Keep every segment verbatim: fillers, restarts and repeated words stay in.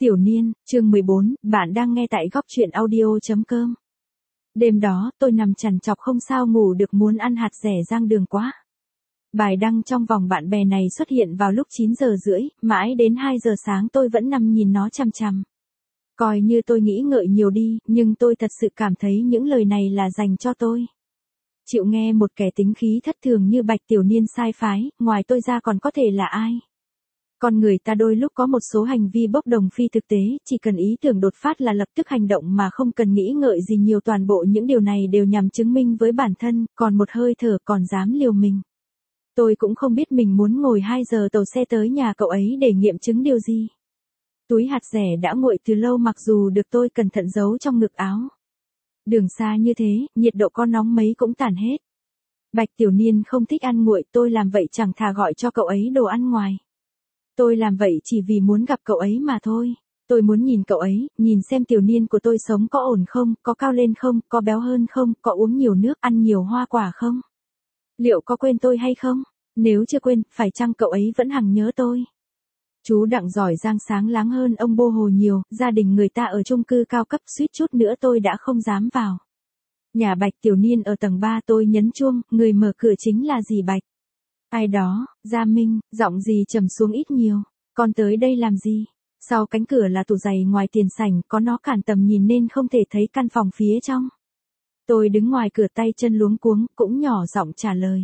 Tiểu Niên, chương mười bốn, bạn đang nghe tại góc truyện audio.com. Đêm đó, tôi nằm trằn trọc không sao ngủ được, muốn ăn hạt dẻ rang đường quá. Bài đăng trong vòng bạn bè này xuất hiện vào lúc chín giờ rưỡi, mãi đến hai giờ sáng tôi vẫn nằm nhìn nó chằm chằm. Coi như tôi nghĩ ngợi nhiều đi, nhưng tôi thật sự cảm thấy những lời này là dành cho tôi. Chịu nghe một kẻ tính khí thất thường như Bạch Tiểu Niên sai phái, ngoài tôi ra còn có thể là ai? Con người ta đôi lúc có một số hành vi bốc đồng phi thực tế, chỉ cần ý tưởng đột phát là lập tức hành động mà không cần nghĩ ngợi gì nhiều, toàn bộ những điều này đều nhằm chứng minh với bản thân, còn một hơi thở còn dám liều mình. Tôi cũng không biết mình muốn ngồi hai giờ tàu xe tới nhà cậu ấy để nghiệm chứng điều gì. Túi hạt dẻ đã nguội từ lâu mặc dù được tôi cẩn thận giấu trong ngực áo. Đường xa như thế, nhiệt độ có nóng mấy cũng tản hết. Bạch Tiểu Niên không thích ăn nguội, tôi làm vậy chẳng thà gọi cho cậu ấy đồ ăn ngoài. Tôi làm vậy chỉ vì muốn gặp cậu ấy mà thôi. Tôi muốn nhìn cậu ấy, nhìn xem Tiểu Niên của tôi sống có ổn không, có cao lên không, có béo hơn không, có uống nhiều nước, ăn nhiều hoa quả không. Liệu có quên tôi hay không? Nếu chưa quên, phải chăng cậu ấy vẫn hằng nhớ tôi? Chú Đặng giỏi giang sáng láng hơn ông Bô Hồ nhiều, gia đình người ta ở chung cư cao cấp, suýt chút nữa tôi đã không dám vào. Nhà Bạch Tiểu Niên ở tầng ba, tôi nhấn chuông, người mở cửa chính là dì Bạch. Ai đó, Gia Minh, giọng dì trầm xuống ít nhiều. Con tới đây làm gì? Sau cánh cửa là tủ giày ngoài tiền sảnh, có nó cản tầm nhìn nên không thể thấy căn phòng phía trong. Tôi đứng ngoài cửa tay chân luống cuống, cũng nhỏ giọng trả lời.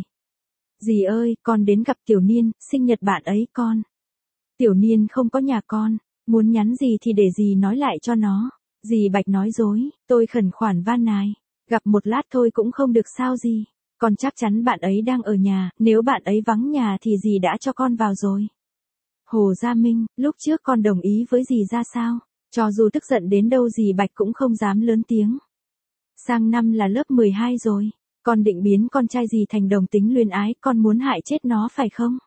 Dì ơi, con đến gặp Tiểu Niên, sinh nhật bạn ấy con. Tiểu Niên không có nhà con, muốn nhắn gì thì để dì nói lại cho nó. Dì Bạch nói dối, tôi khẩn khoản van nài. Gặp một lát thôi cũng không được sao gì. Con chắc chắn bạn ấy đang ở nhà, nếu bạn ấy vắng nhà thì dì đã cho con vào rồi. Hồ Gia Minh, lúc trước con đồng ý với dì ra sao? Cho dù tức giận đến đâu dì Bạch cũng không dám lớn tiếng. Sang năm là lớp mười hai rồi, con định biến con trai dì thành đồng tính luyến ái, con muốn hại chết nó phải không?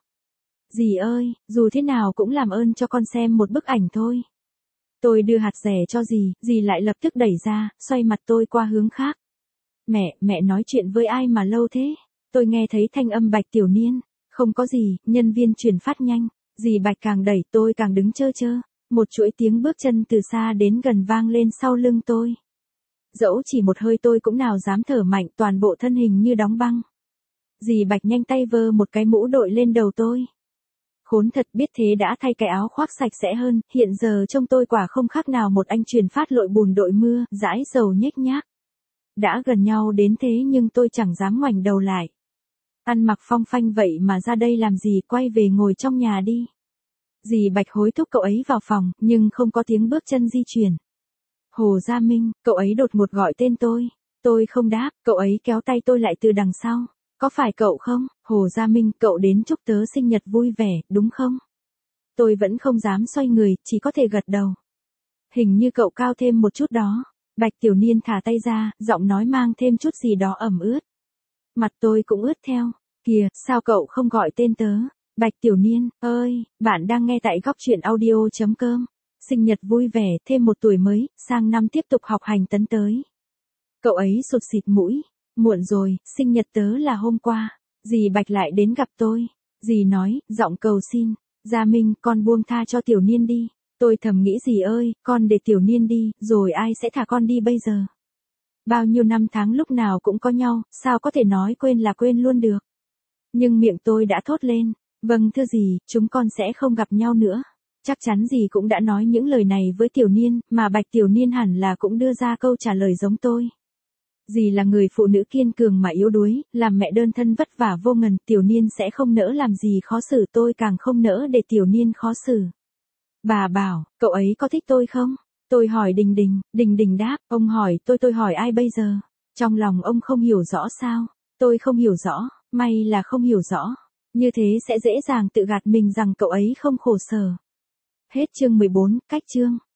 Dì ơi, dù thế nào cũng làm ơn cho con xem một bức ảnh thôi. Tôi đưa hạt dẻ cho dì, dì lại lập tức đẩy ra, xoay mặt tôi qua hướng khác. Mẹ, mẹ nói chuyện với ai mà lâu thế? Tôi nghe thấy thanh âm Bạch Tiểu Niên. Không có gì, nhân viên chuyển phát nhanh. Dì Bạch càng đẩy tôi càng đứng chơ chơ. Một chuỗi tiếng bước chân từ xa đến gần vang lên sau lưng tôi. Dẫu chỉ một hơi tôi cũng nào dám thở mạnh, toàn bộ thân hình như đóng băng. Dì Bạch nhanh tay vơ một cái mũ đội lên đầu tôi. Khốn thật, biết thế đã thay cái áo khoác sạch sẽ hơn, hiện giờ trông tôi quả không khác nào một anh chuyển phát lội bùn đội mưa, dãi dầu nhếch nhác. Đã gần nhau đến thế nhưng tôi chẳng dám ngoảnh đầu lại. Ăn mặc phong phanh vậy mà ra đây làm gì, quay về ngồi trong nhà đi. Dì Bạch hối thúc cậu ấy vào phòng, nhưng không có tiếng bước chân di chuyển. Hồ Gia Minh, cậu ấy đột ngột gọi tên tôi. Tôi không đáp, cậu ấy kéo tay tôi lại từ đằng sau. Có phải cậu không? Hồ Gia Minh, cậu đến chúc tớ sinh nhật vui vẻ, đúng không? Tôi vẫn không dám xoay người, chỉ có thể gật đầu. Hình như cậu cao thêm một chút đó. Bạch Tiểu Niên thả tay ra, giọng nói mang thêm chút gì đó ẩm ướt. Mặt tôi cũng ướt theo. Kìa, sao cậu không gọi tên tớ? Bạch Tiểu Niên, ơi, bạn đang nghe tại góc truyện audio.com. Sinh nhật vui vẻ, thêm một tuổi mới, sang năm tiếp tục học hành tấn tới. Cậu ấy sụt xịt mũi. Muộn rồi, sinh nhật tớ là hôm qua. Dì Bạch lại đến gặp tôi. Dì nói, giọng cầu xin. Gia Minh, con buông tha cho Tiểu Niên đi. Tôi thầm nghĩ dì ơi, con để Tiểu Niên đi, rồi ai sẽ thả con đi bây giờ? Bao nhiêu năm tháng lúc nào cũng có nhau, sao có thể nói quên là quên luôn được? Nhưng miệng tôi đã thốt lên, vâng thưa dì, chúng con sẽ không gặp nhau nữa. Chắc chắn dì cũng đã nói những lời này với Tiểu Niên, mà Bạch Tiểu Niên hẳn là cũng đưa ra câu trả lời giống tôi. Dì là người phụ nữ kiên cường mà yếu đuối, làm mẹ đơn thân vất vả vô ngần, Tiểu Niên sẽ không nỡ làm gì khó xử, tôi càng không nỡ để Tiểu Niên khó xử. Bà bảo, cậu ấy có thích tôi không? Tôi hỏi Đình Đình, Đình Đình đáp, ông hỏi tôi tôi hỏi ai bây giờ? Trong lòng ông không hiểu rõ sao? Tôi không hiểu rõ, may là không hiểu rõ. Như thế sẽ dễ dàng tự gạt mình rằng cậu ấy không khổ sở. Hết chương mười bốn, cách chương.